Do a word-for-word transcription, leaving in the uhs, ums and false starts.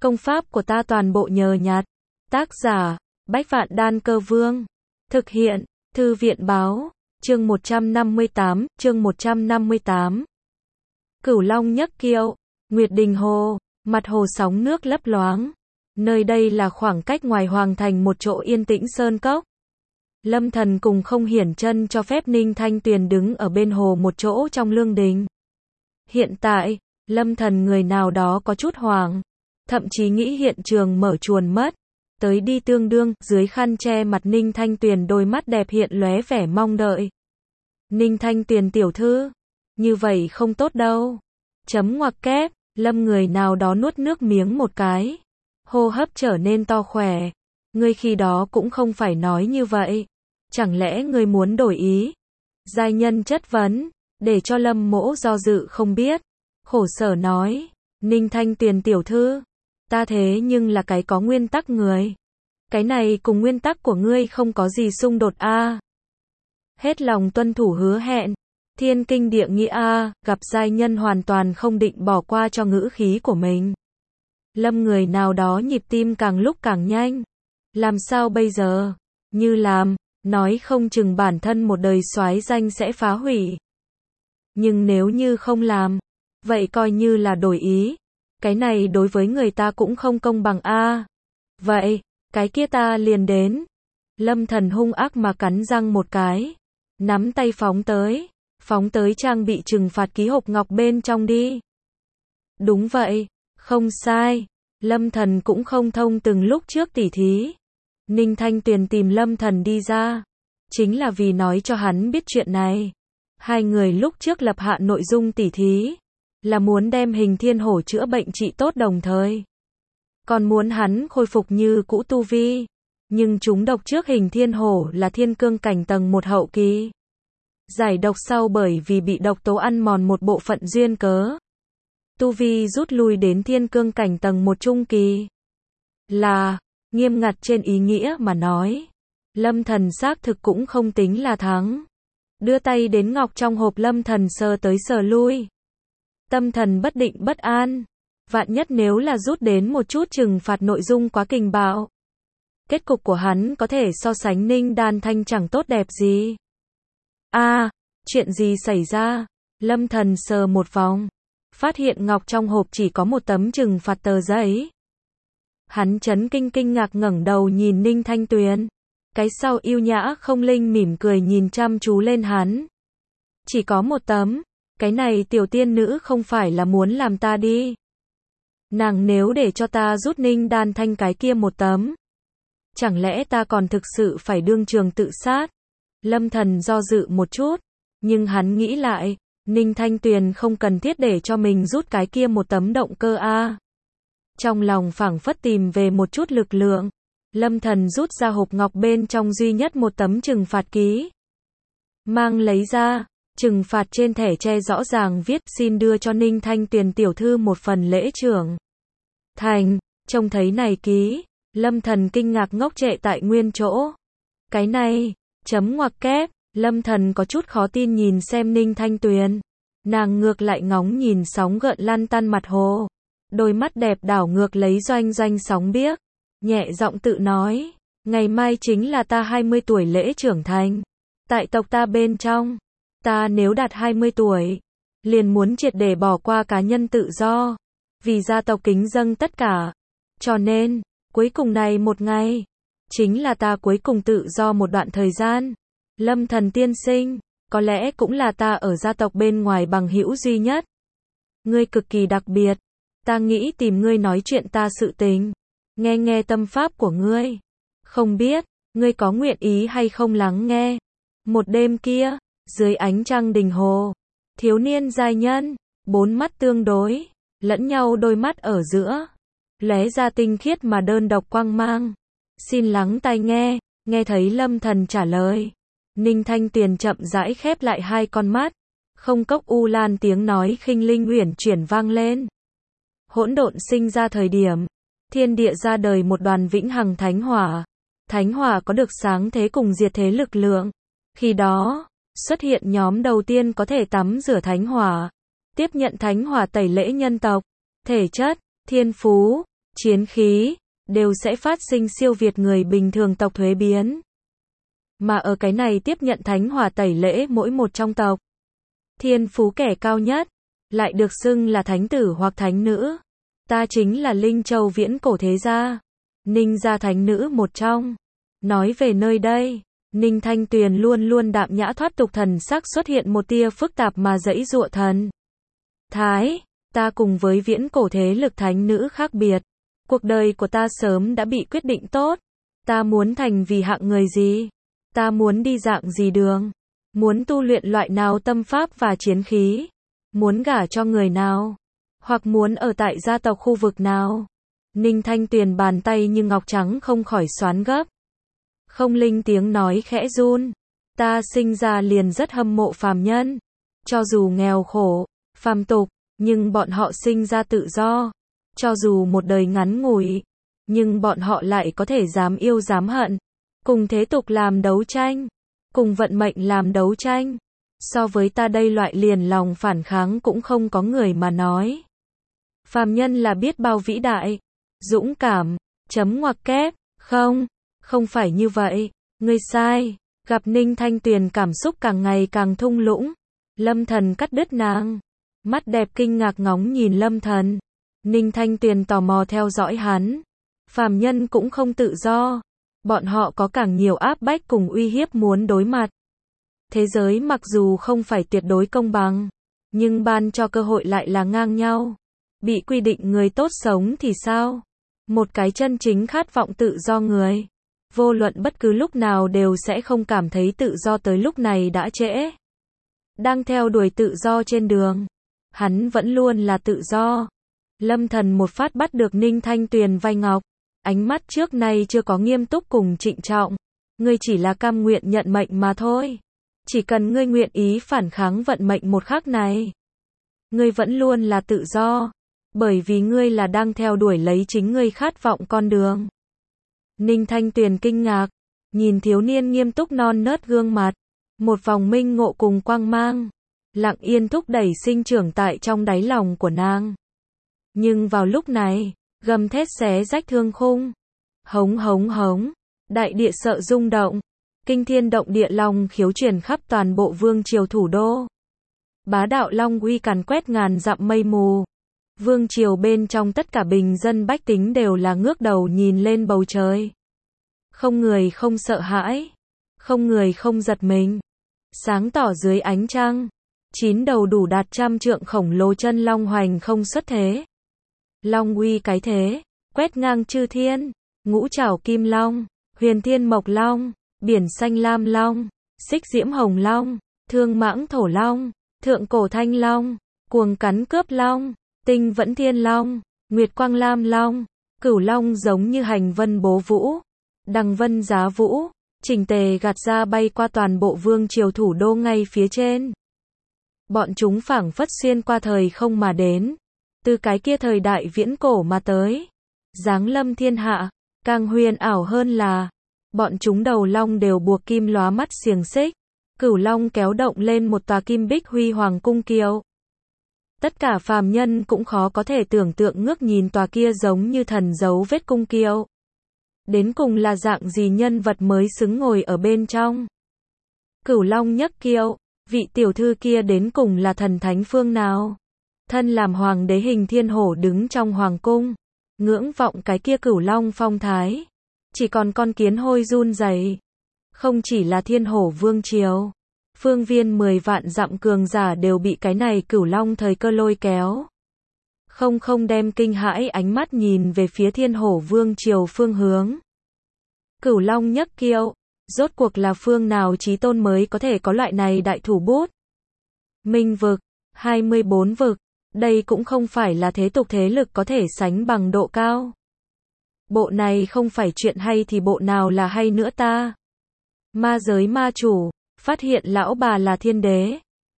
Công pháp của ta toàn bộ nhờ nhặt. Tác giả, Bách Vạn Đan Cơ Vương. Thực hiện, Thư viện Báo. Chương một trăm năm mươi tám, chương một trăm năm mươi tám. Cửu Long nhấc kiệu, Nguyệt Đình Hồ, mặt hồ sóng nước lấp loáng. Nơi đây là khoảng cách ngoài hoàng thành một chỗ yên tĩnh sơn cốc. Lâm Thần cùng Không Hiển Chân cho phép Ninh Thanh Tuyền đứng ở bên hồ một chỗ trong lương đình. Hiện tại, Lâm Thần người nào đó có chút hoảng, thậm chí nghĩ hiện trường mở chuồn mất. Tới đi tương đương, dưới khăn che mặt Ninh Thanh Tuyền đôi mắt đẹp hiện lóe vẻ mong đợi. Ninh Thanh Tuyền tiểu thư, như vậy không tốt đâu. Chấm ngoặc kép, Lâm người nào đó nuốt nước miếng một cái. Hô hấp trở nên to khỏe. Ngươi khi đó cũng không phải nói như vậy. Chẳng lẽ ngươi muốn đổi ý? Giai nhân chất vấn, để cho Lâm Mỗ do dự không biết. Khổ sở nói, Ninh Thanh Tuyền tiểu thư, ta thế nhưng là cái có nguyên tắc người. Cái này cùng nguyên tắc của ngươi không có gì xung đột a. À. Hết lòng tuân thủ hứa hẹn. Thiên kinh địa nghĩa a, à, gặp giai nhân hoàn toàn không định bỏ qua cho ngữ khí của mình. Lâm người nào đó nhịp tim càng lúc càng nhanh. Làm sao bây giờ? Như làm, nói không chừng bản thân một đời soái danh sẽ phá hủy. Nhưng nếu như không làm, vậy coi như là đổi ý. Cái này đối với người ta cũng không công bằng a. À. Vậy, cái kia ta liền đến. Lâm Thần hung ác mà cắn răng một cái. Nắm tay phóng tới. Phóng tới trang bị trừng phạt ký hộp ngọc bên trong đi. Đúng vậy, không sai. Lâm Thần cũng không thông từng lúc trước tỉ thí. Ninh Thanh Tuyền tìm Lâm Thần đi ra. Chính là vì nói cho hắn biết chuyện này. Hai người lúc trước lập hạ nội dung tỉ thí. Là muốn đem Hình Thiên Hổ chữa bệnh trị tốt đồng thời. Còn muốn hắn khôi phục như cũ tu vi. Nhưng chúng độc trước Hình Thiên Hổ là thiên cương cảnh tầng một hậu kỳ. Giải độc sau bởi vì bị độc tố ăn mòn một bộ phận duyên cớ. Tu vi rút lui đến thiên cương cảnh tầng một trung kỳ. Là, nghiêm ngặt trên ý nghĩa mà nói. Lâm Thần xác thực cũng không tính là thắng. Đưa tay đến ngọc trong hộp Lâm Thần sờ tới sờ lui. Tâm thần bất định bất an. Vạn nhất nếu là rút đến một chút trừng phạt nội dung quá kình bạo. Kết cục của hắn có thể so sánh Ninh Đan Thanh chẳng tốt đẹp gì. A, à, chuyện gì xảy ra? Lâm Thần sờ một vòng. Phát hiện ngọc trong hộp chỉ có một tấm trừng phạt tờ giấy. Hắn chấn kinh kinh ngạc ngẩng đầu nhìn Ninh Thanh Tuyền. Cái sau yêu nhã không linh mỉm cười nhìn chăm chú lên hắn. Chỉ có một tấm. Cái này tiểu tiên nữ không phải là muốn làm ta đi. Nàng nếu để cho ta rút Ninh Đan Thanh cái kia một tấm. Chẳng lẽ ta còn thực sự phải đương trường tự sát? Lâm Thần do dự một chút. Nhưng hắn nghĩ lại. Ninh Thanh Tuyền không cần thiết để cho mình rút cái kia một tấm động cơ a. À. Trong lòng phảng phất tìm về một chút lực lượng. Lâm Thần rút ra hộp ngọc bên trong duy nhất một tấm trừng phạt ký. Mang lấy ra. Trừng phạt trên thẻ tre rõ ràng viết xin đưa cho Ninh Thanh Tuyền tiểu thư một phần lễ trưởng. Thành, trông thấy này ký. Lâm Thần kinh ngạc ngốc trệ tại nguyên chỗ. Cái này, chấm ngoặc kép. Lâm Thần có chút khó tin nhìn xem Ninh Thanh Tuyền. Nàng ngược lại ngóng nhìn sóng gợn lăn tăn mặt hồ. Đôi mắt đẹp đảo ngược lấy doanh doanh sóng biếc. Nhẹ giọng tự nói. Ngày mai chính là ta hai mươi tuổi lễ trưởng thành. Tại tộc ta bên trong. Ta nếu đạt hai mươi tuổi. Liền muốn triệt để bỏ qua cá nhân tự do. Vì gia tộc kính dâng tất cả. Cho nên, cuối cùng này một ngày. Chính là ta cuối cùng tự do một đoạn thời gian. Lâm Thần tiên sinh, có lẽ cũng là ta ở gia tộc bên ngoài bằng hữu duy nhất. Ngươi cực kỳ đặc biệt. Ta nghĩ tìm ngươi nói chuyện ta sự tình. Nghe nghe tâm pháp của ngươi. Không biết, ngươi có nguyện ý hay không lắng nghe. Một đêm kia, dưới ánh trăng đình hồ. Thiếu niên giai nhân, bốn mắt tương đối, lẫn nhau đôi mắt ở giữa. Lóe ra tinh khiết mà đơn độc quang mang. Xin lắng tai nghe, nghe thấy Lâm Thần trả lời. Ninh Thanh Tuyền chậm rãi khép lại hai con mắt. Không cốc u lan tiếng nói khinh linh uyển chuyển vang lên. Hỗn độn sinh ra thời điểm. Thiên địa ra đời một đoàn vĩnh hằng thánh hỏa. Thánh hỏa có được sáng thế cùng diệt thế lực lượng. Khi đó, xuất hiện nhóm đầu tiên có thể tắm rửa thánh hỏa. Tiếp nhận thánh hỏa tẩy lễ nhân tộc. Thể chất, thiên phú, chiến khí, đều sẽ phát sinh siêu việt người bình thường tộc thuế biến. Mà ở cái này tiếp nhận thánh hỏa tẩy lễ mỗi một trong tộc. Thiên phú kẻ cao nhất, lại được xưng là thánh tử hoặc thánh nữ. Ta chính là Linh Châu viễn cổ thế gia, Ninh gia thánh nữ một trong. Nói về nơi đây, Ninh Thanh Tuyền luôn luôn đạm nhã thoát tục, thần sắc xuất hiện một tia phức tạp mà dãy dụa thần. Thái, ta cùng với viễn cổ thế lực thánh nữ khác biệt. Cuộc đời của ta sớm đã bị quyết định tốt. Ta muốn thành vì hạng người gì? Ta muốn đi dạng gì đường? Muốn tu luyện loại nào tâm pháp và chiến khí? Muốn gả cho người nào? Hoặc muốn ở tại gia tộc khu vực nào? Ninh Thanh Tuyền bàn tay như ngọc trắng không khỏi xoắn gấp. Không Linh tiếng nói khẽ run. Ta sinh ra liền rất hâm mộ phàm nhân. Cho dù nghèo khổ, phàm tục, nhưng bọn họ sinh ra tự do. Cho dù một đời ngắn ngủi, nhưng bọn họ lại có thể dám yêu dám hận. Cùng thế tục làm đấu tranh. Cùng vận mệnh làm đấu tranh. So với ta đây loại liền lòng phản kháng cũng không có người mà nói. Phàm nhân là biết bao vĩ đại, dũng cảm, chấm ngoặc kép, không, không phải như vậy, ngươi sai. Gặp Ninh Thanh Tuyền cảm xúc càng ngày càng thung lũng, Lâm Thần cắt đứt nàng, mắt đẹp kinh ngạc ngóng nhìn Lâm Thần. Ninh Thanh Tuyền tò mò theo dõi hắn. Phàm nhân cũng không tự do, bọn họ có càng nhiều áp bách cùng uy hiếp muốn đối mặt. Thế giới mặc dù không phải tuyệt đối công bằng, nhưng ban cho cơ hội lại là ngang nhau. Bị quy định người tốt sống thì sao? Một cái chân chính khát vọng tự do người, vô luận bất cứ lúc nào đều sẽ không cảm thấy tự do, tới lúc này đã trễ. Đang theo đuổi tự do trên đường, hắn vẫn luôn là tự do. Lâm Thần một phát bắt được Ninh Thanh Tuyền vai ngọc, ánh mắt trước nay chưa có nghiêm túc cùng trịnh trọng. Ngươi chỉ là cam nguyện nhận mệnh mà thôi. Chỉ cần ngươi nguyện ý phản kháng vận mệnh một khắc này, ngươi vẫn luôn là tự do, bởi vì ngươi là đang theo đuổi lấy chính ngươi khát vọng con đường. Ninh Thanh Tuyền kinh ngạc, nhìn thiếu niên nghiêm túc non nớt gương mặt, một vòng minh ngộ cùng quang mang, lặng yên thúc đẩy sinh trưởng tại trong đáy lòng của nàng. Nhưng vào lúc này, gầm thét xé rách thương khung, hống hống hống, đại địa sợ rung động. Kinh thiên động địa long khiếu truyền khắp toàn bộ vương triều thủ đô. Bá đạo long uy càn quét ngàn dặm mây mù. Vương triều bên trong tất cả bình dân bách tính đều là ngước đầu nhìn lên bầu trời. Không người không sợ hãi, không người không giật mình. Sáng tỏ dưới ánh trăng, chín đầu đủ đạt trăm trượng khổng lồ chân long hoành không xuất thế. Long uy cái thế, quét ngang chư thiên, ngũ trảo kim long, huyền thiên mộc long, biển xanh lam long, xích diễm hồng long, thương mãng thổ long, thượng cổ thanh long, cuồng cắn cướp long, tinh vẫn thiên long, nguyệt quang lam long, cửu long giống như hành vân bố vũ, đằng vân giá vũ, chỉnh tề gạt ra bay qua toàn bộ vương triều thủ đô ngay phía trên. Bọn chúng phảng phất xuyên qua thời không mà đến, từ cái kia thời đại viễn cổ mà tới, giáng lâm thiên hạ. Càng huyền ảo hơn là, bọn chúng đầu long đều buộc kim lóa mắt xiềng xích, cửu long kéo động lên một tòa kim bích huy hoàng cung kiệu. Tất cả phàm nhân cũng khó có thể tưởng tượng ngước nhìn tòa kia giống như thần dấu vết cung kiệu. Đến cùng là dạng gì nhân vật mới xứng ngồi ở bên trong. Cửu long nhấc kiệu, vị tiểu thư kia đến cùng là thần thánh phương nào? Thân làm hoàng đế hình thiên hổ đứng trong hoàng cung, ngưỡng vọng cái kia cửu long phong thái. Chỉ còn con kiến hôi run rẩy. Không chỉ là thiên hổ vương triều, phương viên mười vạn dặm cường giả đều bị cái này cửu long thời cơ lôi kéo. Không không đem kinh hãi ánh mắt nhìn về phía thiên hổ vương triều phương hướng. Cửu long nhấc kiệu, rốt cuộc là phương nào chí tôn mới có thể có loại này đại thủ bút. Minh vực, hai mươi bốn vực, đây cũng không phải là thế tục thế lực có thể sánh bằng độ cao. Bộ này không phải chuyện hay thì bộ nào là hay nữa ta? Ma giới ma chủ, phát hiện lão bà là thiên đế.